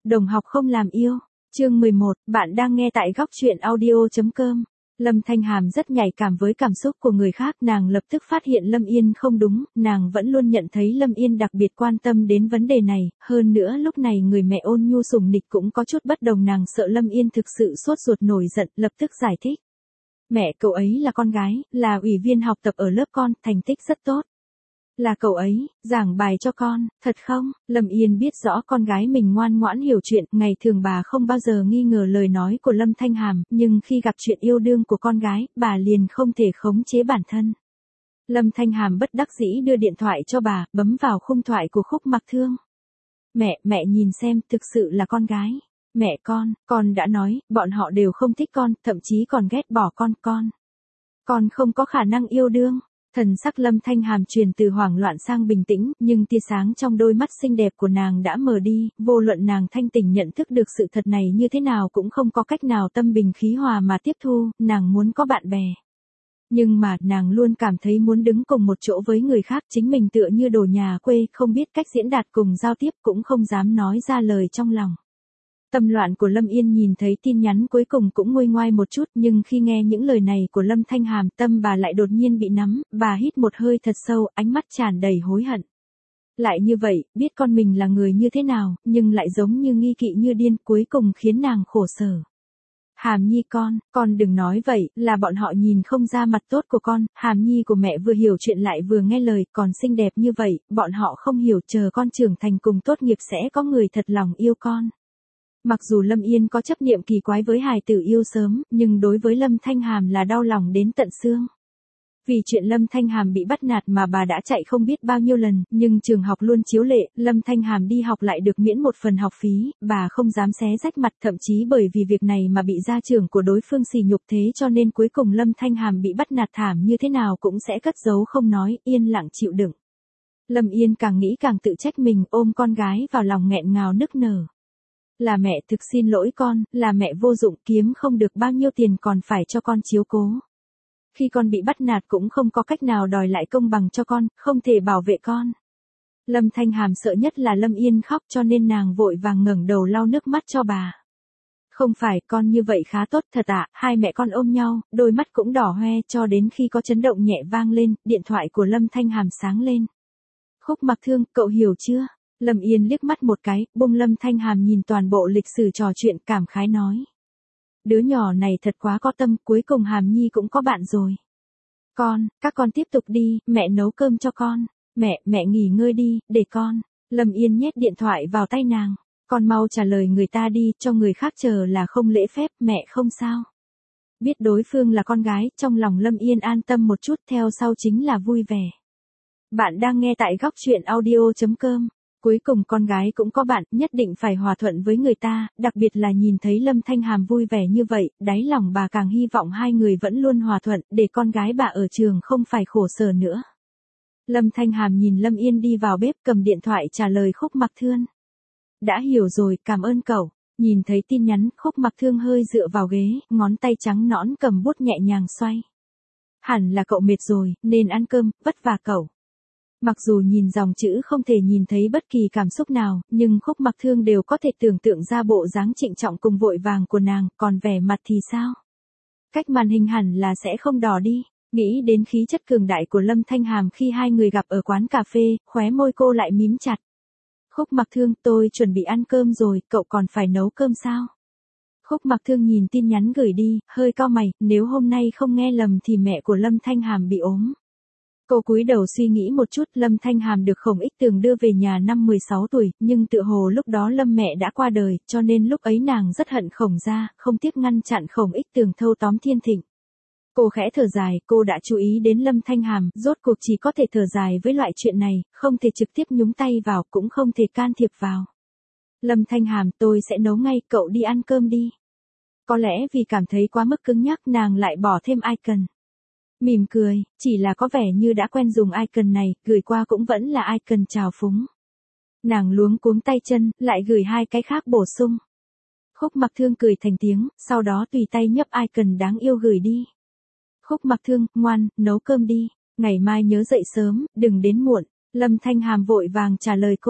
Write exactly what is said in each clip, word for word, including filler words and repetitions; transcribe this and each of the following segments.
Đồng học không làm yêu. Chương mười một, bạn đang nghe tại góc truyện audio chấm com. Lâm Thanh Hàm rất nhạy cảm với cảm xúc của người khác, nàng lập tức phát hiện Lâm Yên không đúng, nàng vẫn luôn nhận thấy Lâm Yên đặc biệt quan tâm đến vấn đề này, hơn nữa lúc này người mẹ ôn nhu sủng nịch cũng có chút bất đồng, nàng sợ Lâm Yên thực sự sốt ruột nổi giận, lập tức giải thích. Mẹ, cậu ấy là con gái, là ủy viên học tập ở lớp con, thành tích rất tốt. Là cậu ấy, giảng bài cho con, thật không? Lâm Yên biết rõ con gái mình ngoan ngoãn hiểu chuyện, ngày thường bà không bao giờ nghi ngờ lời nói của Lâm Thanh Hàm, nhưng khi gặp chuyện yêu đương của con gái, bà liền không thể khống chế bản thân. Lâm Thanh Hàm bất đắc dĩ đưa điện thoại cho bà, bấm vào khung thoại của Khúc Mặc Thương. Mẹ, mẹ nhìn xem, thực sự là con gái. Mẹ con, con đã nói, bọn họ đều không thích con, thậm chí còn ghét bỏ con, con. Con không có khả năng yêu đương. Thần sắc Lâm Thanh Hàm truyền từ hoảng loạn sang bình tĩnh, nhưng tia sáng trong đôi mắt xinh đẹp của nàng đã mờ đi, vô luận nàng thanh tỉnh nhận thức được sự thật này như thế nào cũng không có cách nào tâm bình khí hòa mà tiếp thu, nàng muốn có bạn bè. Nhưng mà, nàng luôn cảm thấy muốn đứng cùng một chỗ với người khác, chính mình tựa như đồ nhà quê, không biết cách diễn đạt cùng giao tiếp, cũng không dám nói ra lời trong lòng. Tâm loạn của Lâm Yên nhìn thấy tin nhắn cuối cùng cũng nguôi ngoai một chút, nhưng khi nghe những lời này của Lâm Thanh Hàm, tâm bà lại đột nhiên bị nắm, bà hít một hơi thật sâu, ánh mắt tràn đầy hối hận. Lại như vậy, biết con mình là người như thế nào, nhưng lại giống như nghi kỵ như điên, cuối cùng khiến nàng khổ sở. Hàm Nhi con, con đừng nói vậy, là bọn họ nhìn không ra mặt tốt của con, Hàm Nhi của mẹ vừa hiểu chuyện lại vừa nghe lời, còn xinh đẹp như vậy, bọn họ không hiểu, chờ con trưởng thành cùng tốt nghiệp sẽ có người thật lòng yêu con. Mặc dù Lâm Yên có chấp niệm kỳ quái với hài tử yêu sớm, nhưng đối với Lâm Thanh Hàm là đau lòng đến tận xương. Vì chuyện Lâm Thanh Hàm bị bắt nạt mà bà đã chạy không biết bao nhiêu lần, nhưng trường học luôn chiếu lệ, Lâm Thanh Hàm đi học lại được miễn một phần học phí, bà không dám xé rách mặt, thậm chí bởi vì việc này mà bị gia trưởng của đối phương sỉ nhục, thế cho nên cuối cùng Lâm Thanh Hàm bị bắt nạt thảm như thế nào cũng sẽ cất giấu không nói, yên lặng chịu đựng. Lâm Yên càng nghĩ càng tự trách mình, ôm con gái vào lòng nghẹn ngào nức nở. Là mẹ thực xin lỗi con, là mẹ vô dụng, kiếm không được bao nhiêu tiền còn phải cho con chiếu cố. Khi con bị bắt nạt cũng không có cách nào đòi lại công bằng cho con, không thể bảo vệ con. Lâm Thanh Hàm sợ nhất là Lâm Yên khóc, cho nên nàng vội vàng ngẩng đầu lau nước mắt cho bà. Không phải, con như vậy khá tốt thật ạ, hai mẹ con ôm nhau, đôi mắt cũng đỏ hoe, cho đến khi có chấn động nhẹ vang lên, điện thoại của Lâm Thanh Hàm sáng lên. Khúc Mặc Thương, cậu hiểu chưa? Lâm Yên liếc mắt một cái, bông Lâm Thanh Hàm nhìn toàn bộ lịch sử trò chuyện, cảm khái nói. Đứa nhỏ này thật quá có tâm, cuối cùng Hàm Nhi cũng có bạn rồi. Con, các con tiếp tục đi, mẹ nấu cơm cho con. Mẹ, mẹ nghỉ ngơi đi, để con. Lâm Yên nhét điện thoại vào tay nàng. Con mau trả lời người ta đi, cho người khác chờ là không lễ phép, mẹ không sao. Biết đối phương là con gái, trong lòng Lâm Yên an tâm một chút, theo sau chính là vui vẻ. Bạn đang nghe tại góc truyện audio chấm com. Cuối cùng con gái cũng có bạn, nhất định phải hòa thuận với người ta, đặc biệt là nhìn thấy Lâm Thanh Hàm vui vẻ như vậy, đáy lòng bà càng hy vọng hai người vẫn luôn hòa thuận, để con gái bà ở trường không phải khổ sở nữa. Lâm Thanh Hàm nhìn Lâm Yên đi vào bếp, cầm điện thoại trả lời Khúc Mặc Thương. Đã hiểu rồi, cảm ơn cậu. Nhìn thấy tin nhắn, Khúc Mặc Thương hơi dựa vào ghế, ngón tay trắng nõn cầm bút nhẹ nhàng xoay. Hẳn là cậu mệt rồi, nên ăn cơm, vất vả cậu. Mặc dù nhìn dòng chữ không thể nhìn thấy bất kỳ cảm xúc nào, nhưng Khúc Mặc Thương đều có thể tưởng tượng ra bộ dáng trịnh trọng cùng vội vàng của nàng, còn vẻ mặt thì sao? Cách màn hình hẳn là sẽ không đỏ đi. Nghĩ đến khí chất cường đại của Lâm Thanh Hàm khi hai người gặp ở quán cà phê, khóe môi cô lại mím chặt. Khúc Mặc Thương, tôi chuẩn bị ăn cơm rồi, cậu còn phải nấu cơm sao? Khúc Mặc Thương nhìn tin nhắn gửi đi, hơi cau mày, nếu hôm nay không nghe lầm thì mẹ của Lâm Thanh Hàm bị ốm. Cô cúi đầu suy nghĩ một chút, Lâm Thanh Hàm được Khổng Ích Tường đưa về nhà năm mười sáu tuổi, nhưng tựa hồ lúc đó Lâm mẹ đã qua đời, cho nên lúc ấy nàng rất hận Khổng gia, không tiếc ngăn chặn Khổng Ích Tường thâu tóm Thiên Thịnh. Cô khẽ thở dài, cô đã chú ý đến Lâm Thanh Hàm, rốt cuộc chỉ có thể thở dài với loại chuyện này, không thể trực tiếp nhúng tay vào, cũng không thể can thiệp vào. Lâm Thanh Hàm, tôi sẽ nấu ngay, cậu đi ăn cơm đi. Có lẽ vì cảm thấy quá mức cứng nhắc nàng lại bỏ thêm icon. Mỉm cười, chỉ là có vẻ như đã quen dùng icon này, gửi qua cũng vẫn là icon trào phúng. Nàng luống cuống tay chân, lại gửi hai cái khác bổ sung. Khúc Mặc Thương cười thành tiếng, sau đó tùy tay nhấp icon đáng yêu gửi đi. Khúc Mặc Thương, ngoan, nấu cơm đi, ngày mai nhớ dậy sớm, đừng đến muộn. Lâm Thanh Hàm vội vàng trả lời cô.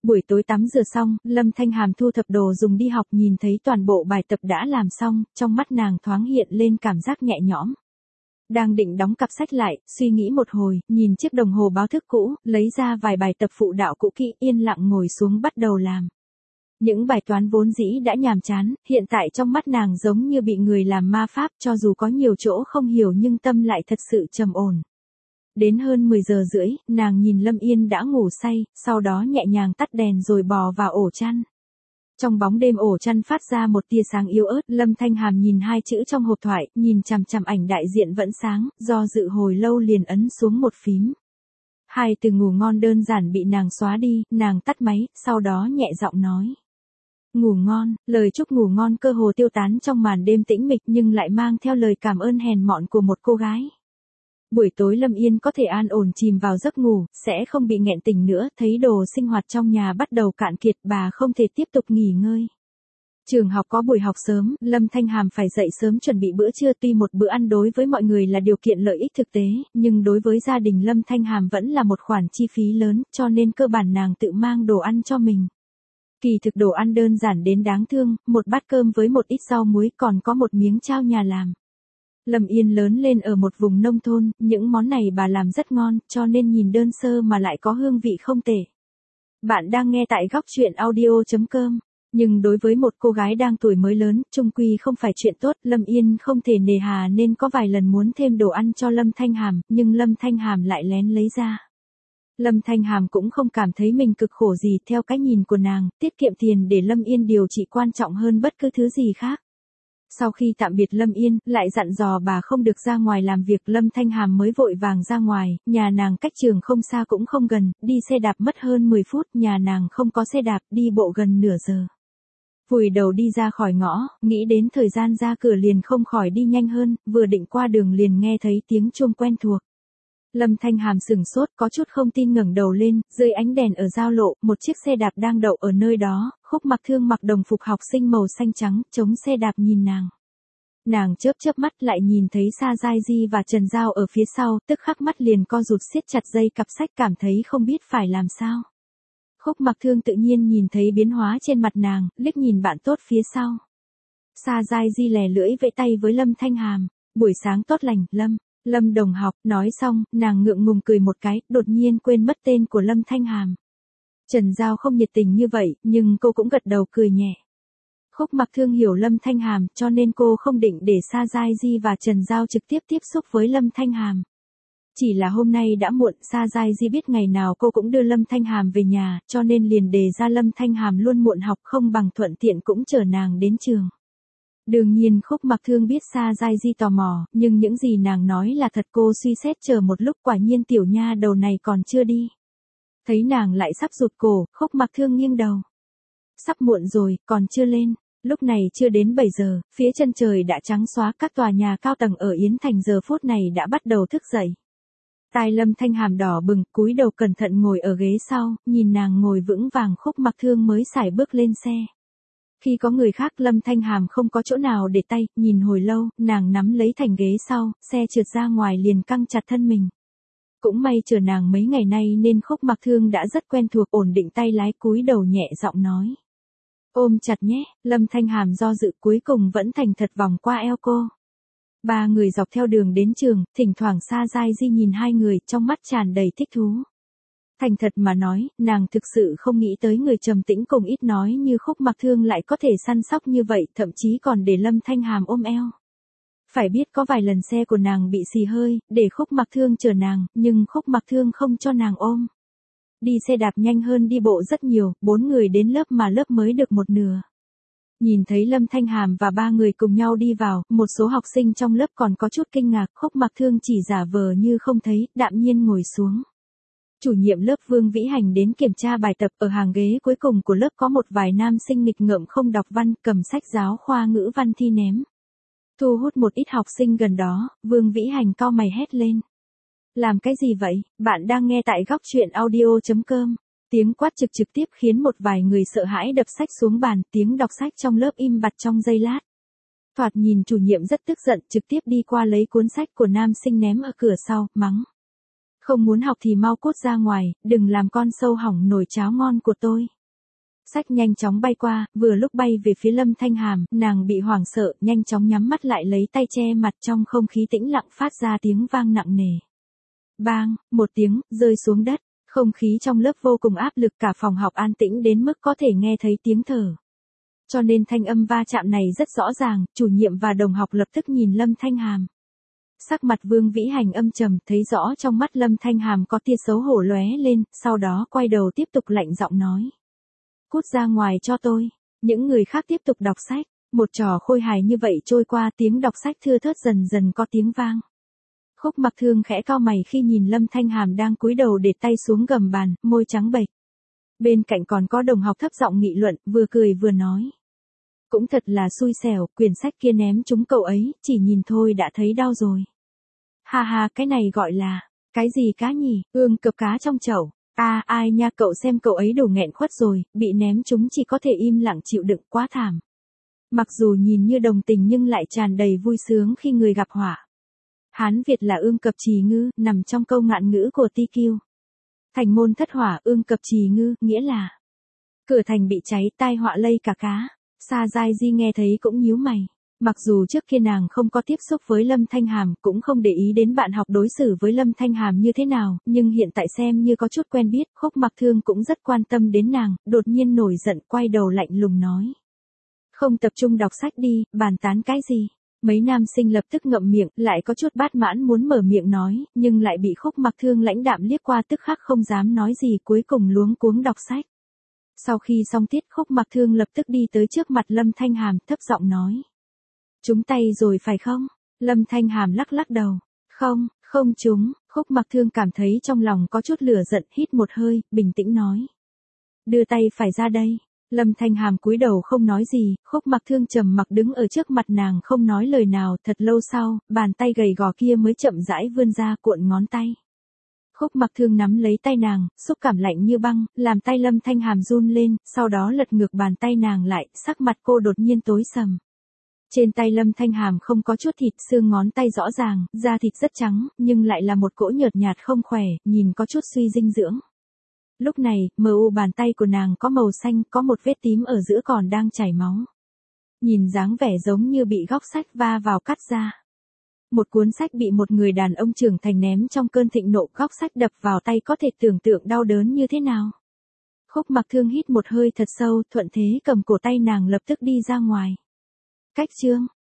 Buổi tối tắm rửa xong, Lâm Thanh Hàm thu thập đồ dùng đi học, nhìn thấy toàn bộ bài tập đã làm xong, trong mắt nàng thoáng hiện lên cảm giác nhẹ nhõm. Đang định đóng cặp sách lại, suy nghĩ một hồi, nhìn chiếc đồng hồ báo thức cũ, lấy ra vài bài tập phụ đạo cũ kỹ, yên lặng ngồi xuống bắt đầu làm. Những bài toán vốn dĩ đã nhàm chán, hiện tại trong mắt nàng giống như bị người làm ma pháp, cho dù có nhiều chỗ không hiểu nhưng tâm lại thật sự trầm ổn. Đến hơn mười giờ rưỡi, nàng nhìn Lâm Yên đã ngủ say, sau đó nhẹ nhàng tắt đèn rồi bò vào ổ chăn. Trong bóng đêm ổ chăn phát ra một tia sáng yếu ớt, Lâm Thanh Hàm nhìn hai chữ trong hộp thoại, nhìn chằm chằm ảnh đại diện vẫn sáng, do dự hồi lâu liền ấn xuống một phím. Hai từ ngủ ngon đơn giản bị nàng xóa đi, nàng tắt máy, sau đó nhẹ giọng nói. Ngủ ngon, lời chúc ngủ ngon cơ hồ tiêu tán trong màn đêm tĩnh mịch nhưng lại mang theo lời cảm ơn hèn mọn của một cô gái. Buổi tối Lâm Yên có thể an ổn chìm vào giấc ngủ, sẽ không bị nghẹn tỉnh nữa, thấy đồ sinh hoạt trong nhà bắt đầu cạn kiệt, bà không thể tiếp tục nghỉ ngơi. Trường học có buổi học sớm, Lâm Thanh Hàm phải dậy sớm chuẩn bị bữa trưa, tuy một bữa ăn đối với mọi người là điều kiện lợi ích thực tế, nhưng đối với gia đình Lâm Thanh Hàm vẫn là một khoản chi phí lớn, cho nên cơ bản nàng tự mang đồ ăn cho mình. Kỳ thực đồ ăn đơn giản đến đáng thương, một bát cơm với một ít rau muối, còn có một miếng chao nhà làm. Lâm Yên lớn lên ở một vùng nông thôn, những món này bà làm rất ngon, cho nên nhìn đơn sơ mà lại có hương vị không tệ. Bạn đang nghe tại góc truyện audio chấm com. Nhưng đối với một cô gái đang tuổi mới lớn, chung quy không phải chuyện tốt, Lâm Yên không thể nề hà nên có vài lần muốn thêm đồ ăn cho Lâm Thanh Hàm, nhưng Lâm Thanh Hàm lại lén lấy ra. Lâm Thanh Hàm cũng không cảm thấy mình cực khổ gì, theo cái nhìn của nàng, tiết kiệm tiền để Lâm Yên điều trị quan trọng hơn bất cứ thứ gì khác. Sau khi tạm biệt Lâm Yên, lại dặn dò bà không được ra ngoài làm việc, Lâm Thanh Hàm mới vội vàng ra ngoài, nhà nàng cách trường không xa cũng không gần, đi xe đạp mất hơn mười phút, nhà nàng không có xe đạp, đi bộ gần nửa giờ. Vùi đầu đi ra khỏi ngõ, nghĩ đến thời gian ra cửa liền không khỏi đi nhanh hơn, vừa định qua đường liền nghe thấy tiếng chuông quen thuộc. Lâm Thanh Hàm sửng sốt, có chút không tin ngẩng đầu lên, dưới ánh đèn ở giao lộ, một chiếc xe đạp đang đậu ở nơi đó, Khúc Mặc Thương mặc đồng phục học sinh màu xanh trắng, chống xe đạp nhìn nàng. Nàng chớp chớp mắt lại nhìn thấy Sa Giai Di và Trần Giao ở phía sau, tức khắc mắt liền co rụt, siết chặt dây cặp sách, cảm thấy không biết phải làm sao. Khúc Mặc Thương tự nhiên nhìn thấy biến hóa trên mặt nàng, liếc nhìn bạn tốt phía sau. Sa Giai Di lè lưỡi vẫy tay với Lâm Thanh Hàm, buổi sáng tốt lành, Lâm. Lâm đồng học, nói xong, nàng ngượng ngùng cười một cái, đột nhiên quên mất tên của Lâm Thanh Hàm. Trần Giao không nhiệt tình như vậy, nhưng cô cũng gật đầu cười nhẹ. Khúc Mặc Thương hiểu Lâm Thanh Hàm, cho nên cô không định để Sa Giai Di và Trần Giao trực tiếp tiếp xúc với Lâm Thanh Hàm. Chỉ là hôm nay đã muộn, Sa Giai Di biết ngày nào cô cũng đưa Lâm Thanh Hàm về nhà, cho nên liền đề ra Lâm Thanh Hàm luôn muộn học, không bằng thuận tiện cũng chở nàng đến trường. Đương nhiên Khúc Mặc Thương biết Sa Giai Di tò mò, nhưng những gì nàng nói là thật, cô suy xét chờ một lúc, quả nhiên tiểu nha đầu này còn chưa đi. Thấy nàng lại sắp rụt cổ, Khúc Mặc Thương nghiêng đầu. Sắp muộn rồi, còn chưa lên. Lúc này chưa đến bảy giờ, phía chân trời đã trắng xóa, các tòa nhà cao tầng ở Yến Thành giờ phút này đã bắt đầu thức dậy. Tai Lâm Thanh Hàm đỏ bừng, cúi đầu cẩn thận ngồi ở ghế sau, nhìn nàng ngồi vững vàng, Khúc Mặc Thương mới sải bước lên xe. Khi có người khác, Lâm Thanh Hàm không có chỗ nào để tay, nhìn hồi lâu, nàng nắm lấy thành ghế sau, xe trượt ra ngoài liền căng chặt thân mình. Cũng may chờ nàng mấy ngày nay nên Khúc Mặc Thương đã rất quen thuộc, ổn định tay lái, cúi đầu nhẹ giọng nói. Ôm chặt nhé, Lâm Thanh Hàm do dự cuối cùng vẫn thành thật vòng qua eo cô. Ba người dọc theo đường đến trường, thỉnh thoảng Sa Giai Di nhìn hai người, trong mắt tràn đầy thích thú. Thành thật mà nói, nàng thực sự không nghĩ tới người trầm tĩnh cùng ít nói như Khúc Mặc Thương lại có thể săn sóc như vậy, thậm chí còn để Lâm Thanh Hàm ôm eo. Phải biết có vài lần xe của nàng bị xì hơi, để Khúc Mặc Thương chở nàng, nhưng Khúc Mặc Thương không cho nàng ôm. Đi xe đạp nhanh hơn đi bộ rất nhiều, bốn người đến lớp mà lớp mới được một nửa. Nhìn thấy Lâm Thanh Hàm và ba người cùng nhau đi vào, một số học sinh trong lớp còn có chút kinh ngạc, Khúc Mặc Thương chỉ giả vờ như không thấy, đạm nhiên ngồi xuống. Chủ nhiệm lớp Vương Vĩ Hành đến kiểm tra bài tập, ở hàng ghế cuối cùng của lớp có một vài nam sinh nghịch ngợm không đọc văn, cầm sách giáo khoa ngữ văn thi ném. Thu hút một ít học sinh gần đó, Vương Vĩ Hành cau mày hét lên. Làm cái gì vậy? Bạn đang nghe tại góc truyện audio chấm com. Tiếng quát trực trực tiếp khiến một vài người sợ hãi đập sách xuống bàn, tiếng đọc sách trong lớp im bặt trong giây lát. Thoạt nhìn chủ nhiệm rất tức giận, trực tiếp đi qua lấy cuốn sách của nam sinh ném ở cửa sau, mắng. Không muốn học thì mau cút ra ngoài, đừng làm con sâu hỏng nồi cháo ngon của tôi. Sách nhanh chóng bay qua, vừa lúc bay về phía Lâm Thanh Hàm, nàng bị hoảng sợ, nhanh chóng nhắm mắt lại lấy tay che mặt, trong không khí tĩnh lặng phát ra tiếng vang nặng nề. Bang, một tiếng, rơi xuống đất, không khí trong lớp vô cùng áp lực, cả phòng học an tĩnh đến mức có thể nghe thấy tiếng thở. Cho nên thanh âm va chạm này rất rõ ràng, chủ nhiệm và đồng học lập tức nhìn Lâm Thanh Hàm. Sắc mặt Vương Vĩ Hành âm trầm, thấy rõ trong mắt Lâm Thanh Hàm có tia xấu hổ lóe lên, sau đó quay đầu tiếp tục lạnh giọng nói. Cút ra ngoài cho tôi. Những người khác tiếp tục đọc sách. Một trò khôi hài như vậy trôi qua, tiếng đọc sách thưa thớt dần dần có tiếng vang. Khúc Mặc Thương khẽ cau mày khi nhìn Lâm Thanh Hàm đang cúi đầu để tay xuống gầm bàn, môi trắng bệch. Bên cạnh còn có đồng học thấp giọng nghị luận, vừa cười vừa nói. Cũng thật là xui xẻo, quyển sách kia ném trúng cậu ấy, chỉ nhìn thôi đã thấy đau rồi. Ha ha, cái này gọi là, cái gì cá nhỉ, ương cập cá trong chậu. À, ai nha, cậu xem cậu ấy đủ nghẹn khuất rồi, bị ném trúng chỉ có thể im lặng chịu đựng, quá thảm. Mặc dù nhìn như đồng tình nhưng lại tràn đầy vui sướng khi người gặp họa. Hán Việt là ương cập trì ngư, nằm trong câu ngạn ngữ của Ti Kiêu. Thành môn thất hỏa, ương cập trì ngư, nghĩa là cửa thành bị cháy, tai họa lây cả cá. Sa Giai Di nghe thấy cũng nhíu mày. Mặc dù trước kia nàng không có tiếp xúc với Lâm Thanh Hàm, cũng không để ý đến bạn học đối xử với Lâm Thanh Hàm như thế nào, nhưng hiện tại xem như có chút quen biết, Khúc Mặc Thương cũng rất quan tâm đến nàng, đột nhiên nổi giận quay đầu lạnh lùng nói. Không tập trung đọc sách đi, bàn tán cái gì? Mấy nam sinh lập tức ngậm miệng, lại có chút bát mãn muốn mở miệng nói, nhưng lại bị Khúc Mặc Thương lãnh đạm liếc qua, tức khắc không dám nói gì, cuối cùng luống cuống đọc sách. Sau khi xong tiết, Khúc Mặc Thương lập tức đi tới trước mặt Lâm Thanh Hàm, thấp giọng nói. Trúng tay rồi phải không? Lâm Thanh Hàm lắc lắc đầu. Không, không trúng. Khúc Mặc Thương cảm thấy trong lòng có chút lửa giận, hít một hơi, bình tĩnh nói. Đưa tay phải ra đây. Lâm Thanh Hàm cúi đầu không nói gì, Khúc Mặc Thương trầm mặc đứng ở trước mặt nàng không nói lời nào, thật lâu sau, bàn tay gầy gò kia mới chậm rãi vươn ra cuộn ngón tay. Khúc Mặc Thương nắm lấy tay nàng, xúc cảm lạnh như băng, làm tay Lâm Thanh Hàm run lên, sau đó lật ngược bàn tay nàng lại, sắc mặt cô đột nhiên tối sầm. Trên tay Lâm Thanh Hàm không có chút thịt, xương ngón tay rõ ràng, da thịt rất trắng, nhưng lại là một cỗ nhợt nhạt không khỏe, nhìn có chút suy dinh dưỡng. Lúc này, mờ u bàn tay của nàng có màu xanh, có một vết tím ở giữa còn đang chảy máu. Nhìn dáng vẻ giống như bị góc sách va vào cắt ra. Một cuốn sách bị một người đàn ông trưởng thành ném trong cơn thịnh nộ, góc sách đập vào tay có thể tưởng tượng đau đớn như thế nào. Khúc Mặc Thương hít một hơi thật sâu, thuận thế cầm cổ tay nàng lập tức đi ra ngoài. Cách chương